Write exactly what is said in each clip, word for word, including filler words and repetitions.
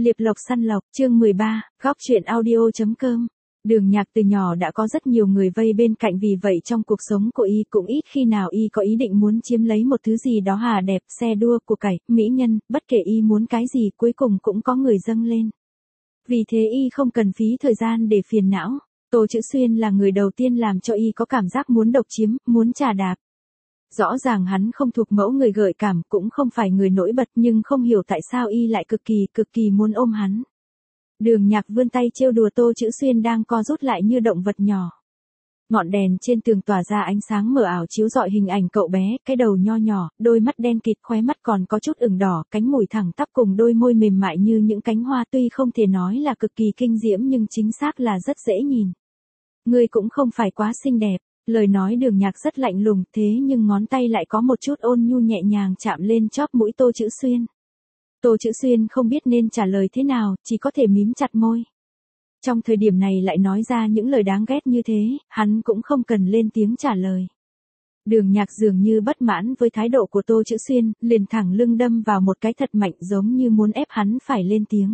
Liệp lộc săn lộc, chương mười ba, góc truyện audio.com. Đường Nhạc từ nhỏ đã có rất nhiều người vây bên cạnh, vì vậy trong cuộc sống của y cũng ít khi nào y có ý định muốn chiếm lấy một thứ gì đó hà đẹp, xe đua, của cải, mỹ nhân, bất kể y muốn cái gì cuối cùng cũng có người dâng lên. Vì thế y không cần phí thời gian để phiền não. Tô Chữ Xuyên là người đầu tiên làm cho y có cảm giác muốn độc chiếm, muốn trà đạp. Rõ ràng hắn không thuộc mẫu người gợi cảm, cũng không phải người nổi bật, nhưng không hiểu tại sao y lại cực kỳ cực kỳ muốn ôm hắn. Đường Nhạc vươn tay trêu đùa Tô Chữ Xuyên đang co rút lại như động vật nhỏ. Ngọn đèn trên tường tỏa ra ánh sáng mờ ảo chiếu rọi hình ảnh cậu bé, cái đầu nho nhỏ, đôi mắt đen kịt, khóe mắt còn có chút ửng đỏ, cánh mùi thẳng tắp cùng đôi môi mềm mại như những cánh hoa, tuy không thể nói là cực kỳ kinh diễm nhưng chính xác là rất dễ nhìn. Ngươi cũng không phải quá xinh đẹp. Lời nói Đường Nhạc rất lạnh lùng, thế nhưng ngón tay lại có một chút ôn nhu nhẹ nhàng chạm lên chóp mũi Tô Chữ Xuyên. Tô Chữ Xuyên không biết nên trả lời thế nào, chỉ có thể mím chặt môi. Trong thời điểm này lại nói ra những lời đáng ghét như thế, hắn cũng không cần lên tiếng trả lời. Đường Nhạc dường như bất mãn với thái độ của Tô Chữ Xuyên, liền thẳng lưng đâm vào một cái thật mạnh, giống như muốn ép hắn phải lên tiếng.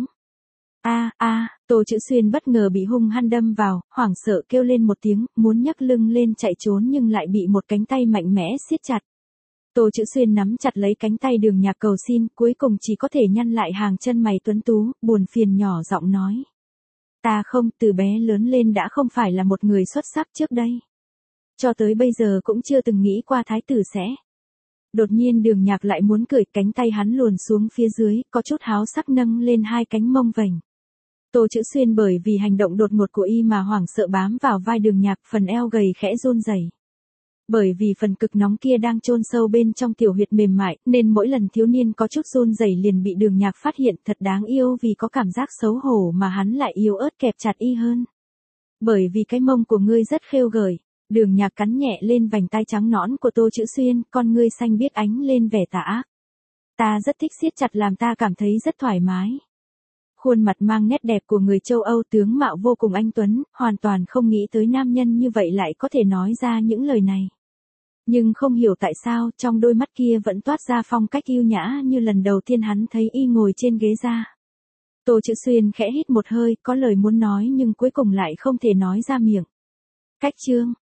A a, Tô Chữ Xuyên bất ngờ bị hung hăng đâm vào, hoảng sợ kêu lên một tiếng, muốn nhấc lưng lên chạy trốn nhưng lại bị một cánh tay mạnh mẽ siết chặt. Tô Chữ Xuyên nắm chặt lấy cánh tay Đường Nhạc cầu xin, cuối cùng chỉ có thể nhăn lại hàng chân mày tuấn tú, buồn phiền nhỏ giọng nói. Ta không, từ bé lớn lên đã không phải là một người xuất sắc trước đây. Cho tới bây giờ cũng chưa từng nghĩ qua thái tử sẽ. Đột nhiên Đường Nhạc lại muốn cười, cánh tay hắn luồn xuống phía dưới, có chút háo sắc nâng lên hai cánh mông vành. Tô Chữ Xuyên bởi vì hành động đột ngột của y mà hoảng sợ bám vào vai Đường Nhạc, phần eo gầy khẽ run rẩy. Bởi vì phần cực nóng kia đang chôn sâu bên trong tiểu huyệt mềm mại, nên mỗi lần thiếu niên có chút run rẩy liền bị Đường Nhạc phát hiện, thật đáng yêu, vì có cảm giác xấu hổ mà hắn lại yếu ớt kẹp chặt y hơn. Bởi vì cái mông của ngươi rất khêu gợi. Đường Nhạc cắn nhẹ lên vành tai trắng nõn của Tô Chữ Xuyên, con ngươi xanh biếc ánh lên vẻ tà ác. Ta rất thích siết chặt làm ta cảm thấy rất thoải mái. Khuôn mặt mang nét đẹp của người châu Âu, tướng mạo vô cùng anh tuấn, hoàn toàn không nghĩ tới nam nhân như vậy lại có thể nói ra những lời này. Nhưng không hiểu tại sao, trong đôi mắt kia vẫn toát ra phong cách yêu nhã như lần đầu tiên hắn thấy y ngồi trên ghế ra. Tô Chữ Xuyên khẽ hít một hơi, có lời muốn nói nhưng cuối cùng lại không thể nói ra miệng. Cách chương,